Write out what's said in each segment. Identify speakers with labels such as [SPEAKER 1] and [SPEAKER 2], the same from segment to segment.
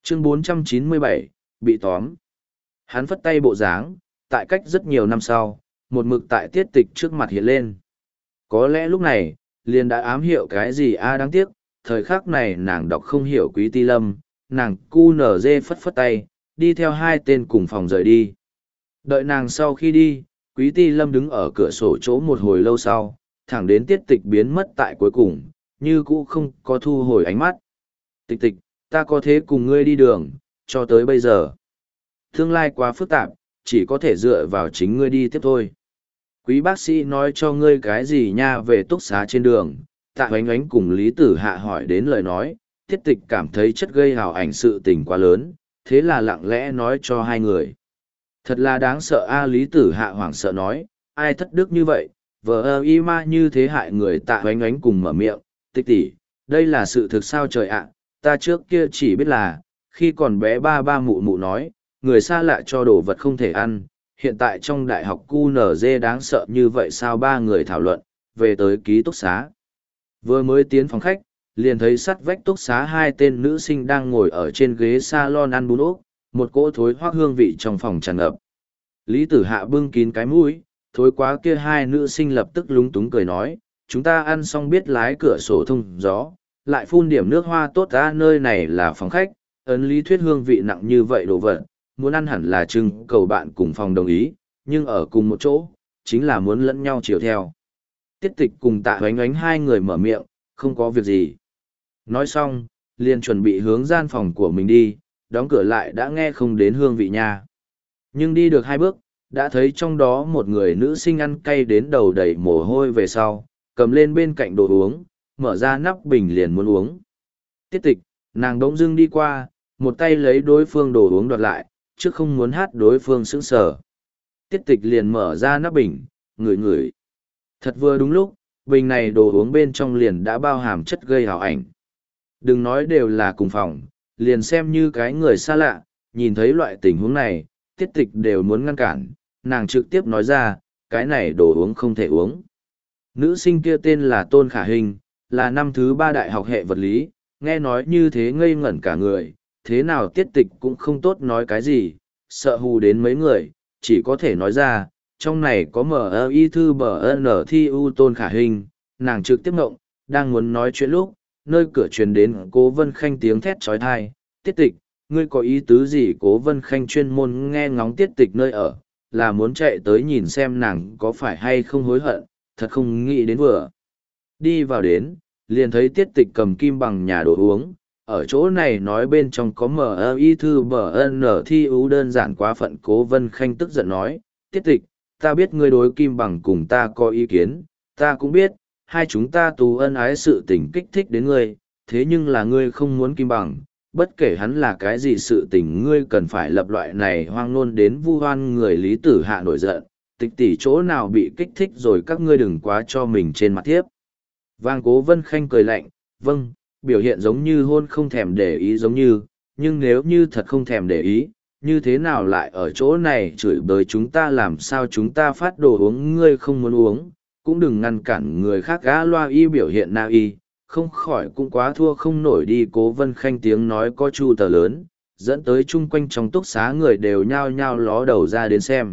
[SPEAKER 1] Chương 497, bị tóm. Hắn phất tay bộ dáng, tại cách rất nhiều năm sau, một mực tại tiết tịch trước mặt hiện lên. Có lẽ lúc này, liền đã ám hiệu cái gì đáng tiếc, thời khắc này nàng đọc không hiểu Quý Ti Lâm, nàng cu nở dê phất phất tay, đi theo hai tên cùng phòng rời đi. Đợi nàng sau khi đi, Quý Ti Lâm đứng ở cửa sổ chỗ một hồi lâu sau, thẳng đến tiết tịch biến mất tại cuối cùng, như cũ không có thu hồi ánh mắt. Tịch tịch, ta có thế cùng ngươi đi đường, cho tới bây giờ. Tương lai quá phức tạp, chỉ có thể dựa vào chính ngươi đi tiếp thôi. Quý bác sĩ nói cho ngươi cái gì nha về túc xá trên đường, Tạ Oánh Oánh cùng Lý Tử Hạ hỏi đến lời nói, tiết tịch cảm thấy chất gây hào ảnh sự tình quá lớn, thế là lặng lẽ nói cho hai người. Thật là đáng sợ Lý Tử Hạ hoảng sợ nói, ai thất đức như vậy, vợ y ma như thế hại người. Tạ Oánh Oánh cùng mở miệng, tịch tỷ, đây là sự thực sao trời ạ, ta trước kia chỉ biết là, khi còn bé ba ba mụ mụ nói, người xa lạ cho đồ vật không thể ăn, hiện tại trong đại học QNZ đáng sợ như vậy sao. Ba người thảo luận, về tới ký túc xá. Vừa mới tiến phòng khách, liền thấy sắt vách túc xá hai tên nữ sinh đang ngồi ở trên ghế salon ăn bún ốc, một cỗ thối hoác hương vị trong phòng tràn ngập. Lý Tử Hạ bưng kín cái mũi, thối quá kia hai nữ sinh lập tức lúng túng cười nói, chúng ta ăn xong biết lái cửa sổ thông gió, lại phun điểm nước hoa tốt ra, nơi này là phòng khách, ấn lý thuyết hương vị nặng như vậy đồ vật, muốn ăn hẳn là trưng cầu bạn cùng phòng đồng ý, nhưng ở cùng một chỗ, chính là muốn lẫn nhau chiều theo. Tiết tịch cùng Tạ Oánh Oánh hai người mở miệng, không có việc gì. Nói xong, liền chuẩn bị hướng gian phòng của mình đi, đóng cửa lại đã nghe không đến hương vị nha. Nhưng đi được hai bước, đã thấy trong đó một người nữ sinh ăn cay đến đầu đầy mồ hôi về sau, cầm lên bên cạnh đồ uống, mở ra nắp bình liền muốn uống. Tiết tịch, nàng đống dưng đi qua, một tay lấy đối phương đồ uống đoạt lại, chứ không muốn hát đối phương sững sờ. Tiết tịch liền mở ra nắp bình, ngửi ngửi. Thật vừa đúng lúc, bình này đồ uống bên trong liền đã bao hàm chất gây hào ảnh. Đừng nói đều là cùng phòng, liền xem như cái người xa lạ, nhìn thấy loại tình huống này, tiết tịch đều muốn ngăn cản, nàng trực tiếp nói ra, cái này đồ uống không thể uống. Nữ sinh kia tên là Tôn Khả Hình, là năm thứ 3 đại học hệ vật lý, nghe nói như thế ngây ngẩn cả người, thế nào tiết tịch cũng không tốt nói cái gì, sợ hù đến mấy người, chỉ có thể nói ra, trong này có MI thư BN thi u Tôn Khả Hình, nàng trực tiếp ngộng, đang muốn nói chuyện lúc, nơi cửa truyền đến Cố Vân Khanh tiếng thét trói thai, tiết tịch, ngươi có ý tứ gì? Cố Vân Khanh chuyên môn nghe ngóng tiết tịch nơi ở, là muốn chạy tới nhìn xem nàng có phải hay không hối hận, thật không nghĩ đến vừa. Đi vào đến, liền thấy tiết tịch cầm kim bằng nhà đồ uống, ở chỗ này nói bên trong có MI thư BN thi ú đơn giản quá phận. Cố Vân Khanh tức giận nói, tiết tịch, ta biết ngươi đối kim bằng cùng ta có ý kiến, ta cũng biết, hai chúng ta tù ân ái sự tình kích thích đến ngươi, thế nhưng là ngươi không muốn kim bằng, bất kể hắn là cái gì sự tình ngươi cần phải lập loại này hoang ngôn đến vu hoan người. Lý Tử Hạ nổi giận, tịch tỷ chỗ nào bị kích thích rồi, các ngươi đừng quá cho mình trên mặt thiếp. Vang. Cố Vân Khanh cười lạnh, vâng, biểu hiện giống như hôn không thèm để ý giống như, nhưng nếu như thật không thèm để ý, như thế nào lại ở chỗ này chửi bới chúng ta? Làm sao chúng ta phát đồ uống ngươi không muốn uống, cũng đừng ngăn cản người khác. Gã loa y biểu hiện na y, không khỏi cũng quá thua không nổi đi. Cố Vân Khanh tiếng nói có chu tờ lớn, dẫn tới chung quanh trong túc xá người đều nhao nhao ló đầu ra đến xem.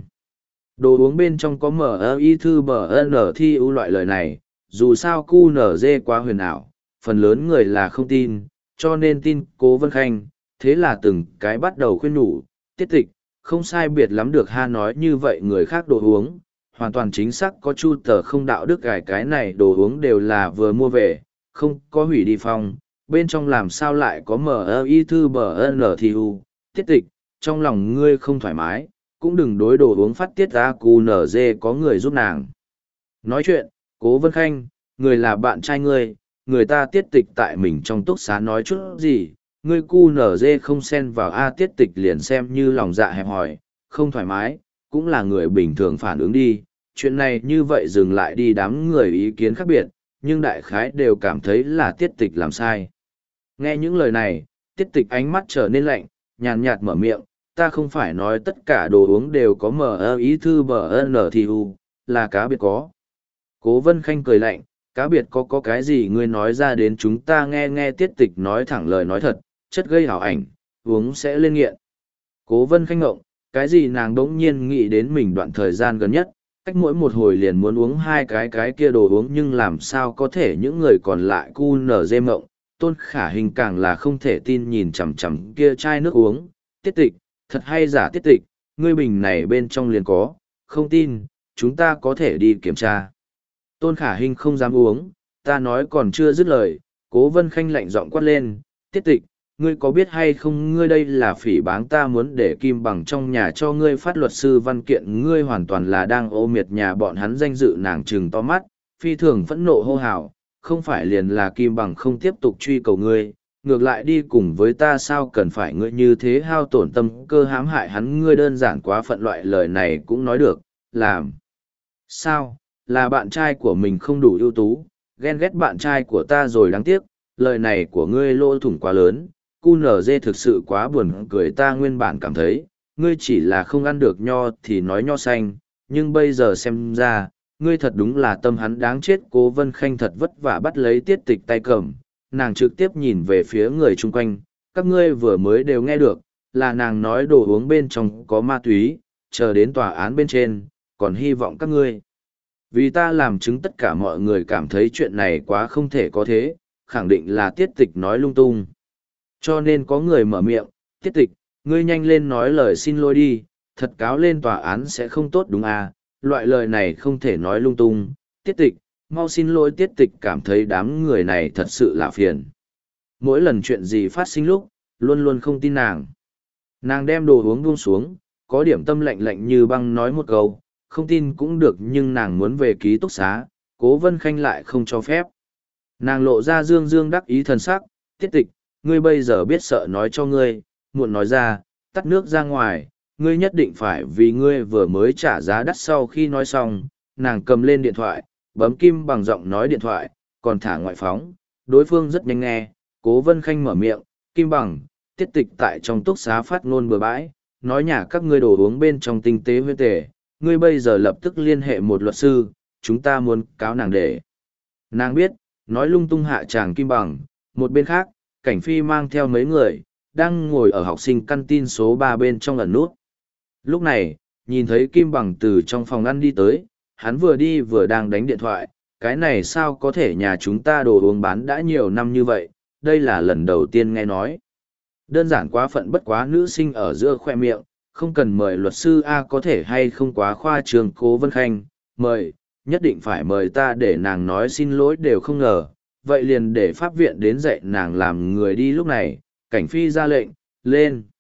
[SPEAKER 1] Đồ uống bên trong có MI thư BN thi ưu loại lời này, dù sao QNZ quá huyền ảo, phần lớn người là không tin, cho nên tin Cố Vân Khanh, thế là từng cái bắt đầu khuyên nhủ, tiết tịch, không sai biệt lắm được ha, nói như vậy người khác đồ uống, hoàn toàn chính xác có chu tờ không đạo đức. Cái này đồ uống đều là vừa mua về, không có hủy đi phong, bên trong làm sao lại có MI thư BN thi ưu. Tiết tịch, trong lòng ngươi không thoải mái, cũng đừng đối đồ uống phát tiết ra. QNZ có người giúp nàng nói chuyện. Cố Vân Khanh, người là bạn trai ngươi, người ta tiết tịch tại mình trong túc xá nói chút gì, ngươi QNZ không xen vào. Tiết tịch liền xem như lòng dạ hẹp hòi, không thoải mái, cũng là người bình thường phản ứng đi. Chuyện này như vậy dừng lại đi, đám người ý kiến khác biệt, nhưng đại khái đều cảm thấy là tiết tịch làm sai. Nghe những lời này, tiết tịch ánh mắt trở nên lạnh, nhàn nhạt mở miệng, ta không phải nói tất cả đồ uống đều có MI thư BN thì u, là cá biệt có. Cố Vân Khanh cười lạnh, cá biệt có cái gì ngươi nói ra đến chúng ta nghe. Nghe tiết tịch nói thẳng lời nói thật, chất gây hảo ảnh, uống sẽ lên nghiện. Cố Vân Khanh ngộng, cái gì nàng đỗng nhiên nghĩ đến mình đoạn thời gian gần nhất, cách mỗi một hồi liền muốn uống hai cái kia đồ uống nhưng làm sao có thể những người còn lại cu nở dê mộng. Tôn Khả Hình càng là không thể tin nhìn chằm chằm kia chai nước uống, Tiết Tịch, thật hay giả Tiết Tịch, ngươi bình này bên trong liền có, không tin, chúng ta có thể đi kiểm tra. Tôn Khả Hình không dám uống, ta nói còn chưa dứt lời, Cố Vân Khanh lạnh giọng quát lên, Tiết Tịch, ngươi có biết hay không ngươi đây là phỉ báng ta muốn để Kim Bằng trong nhà cho ngươi phát luật sư văn kiện, ngươi hoàn toàn là đang ô miệt nhà bọn hắn danh dự. Nàng trừng to mắt, phi thường phẫn nộ hô hào, không phải liền là Kim Bằng không tiếp tục truy cầu ngươi, ngược lại đi cùng với ta, sao cần phải ngươi như thế hao tổn tâm cơ hãm hại hắn, ngươi đơn giản quá phận. Loại lời này cũng nói được, làm sao, là bạn trai của mình không đủ ưu tú, ghen ghét bạn trai của ta rồi, đáng tiếc, lời này của ngươi lỗ thủng quá lớn. QNZ thực sự quá buồn cười, ta nguyên bản cảm thấy, ngươi chỉ là không ăn được nho thì nói nho xanh, nhưng bây giờ xem ra, ngươi thật đúng là tâm hắn đáng chết. Cố Vân Khanh thật vất vả bắt lấy Tiết Tịch tay cầm, nàng trực tiếp nhìn về phía người chung quanh, các ngươi vừa mới đều nghe được, là nàng nói đồ uống bên trong có ma túy, chờ đến tòa án bên trên, còn hy vọng các ngươi. Vì ta làm chứng tất cả mọi người cảm thấy chuyện này quá không thể có thế, khẳng định là Tiết Tịch nói lung tung. Cho nên có người mở miệng, Tiết Tịch, ngươi nhanh lên nói lời xin lỗi đi, thật cáo lên tòa án sẽ không tốt đúng à, loại lời này không thể nói lung tung. Tiết Tịch, mau xin lỗi. Tiết Tịch cảm thấy đám người này thật sự là phiền. Mỗi lần chuyện gì phát sinh lúc, luôn luôn không tin nàng. Nàng đem đồ uống buông xuống, có điểm tâm lạnh lạnh như băng nói một câu, không tin cũng được, nhưng nàng muốn về ký túc xá, Cố Vân Khanh lại không cho phép. Nàng lộ ra dương dương đắc ý thần sắc, Tiết Tịch, ngươi bây giờ biết sợ nói cho ngươi, muộn nói ra, tắt nước ra ngoài, ngươi nhất định phải, vì ngươi vừa mới trả giá đắt. Sau khi nói xong, nàng cầm lên điện thoại, bấm Kim Bằng giọng nói điện thoại, còn thả ngoại phóng, đối phương rất nhanh nghe. Cố Vân Khanh mở miệng, Kim Bằng, Tiết Tịch tại trong túc xá phát ngôn bừa bãi, nói nhà các ngươi đồ uống bên trong tinh tế huyết tề, ngươi bây giờ lập tức liên hệ một luật sư, chúng ta muốn cáo nàng để. Nàng biết, nói lung tung hạ chàng Kim Bằng. Một bên khác, Cảnh Phi mang theo mấy người, đang ngồi ở học sinh căn tin số 3 bên trong ẩn nút. Lúc này, nhìn thấy Kim Bằng từ trong phòng ăn đi tới, hắn vừa đi vừa đang đánh điện thoại, cái này sao có thể, nhà chúng ta đồ uống bán đã nhiều năm như vậy, đây là lần đầu tiên nghe nói. Đơn giản quá phận, bất quá nữ sinh ở giữa khoe miệng, không cần mời luật sư A, có thể hay không quá khoa trương. Cố Vân Khanh, mời, nhất định phải mời ta để nàng nói xin lỗi đều không ngờ, vậy liền để pháp viện đến dạy nàng làm người đi. Lúc này, Cảnh Phi ra lệnh, lên.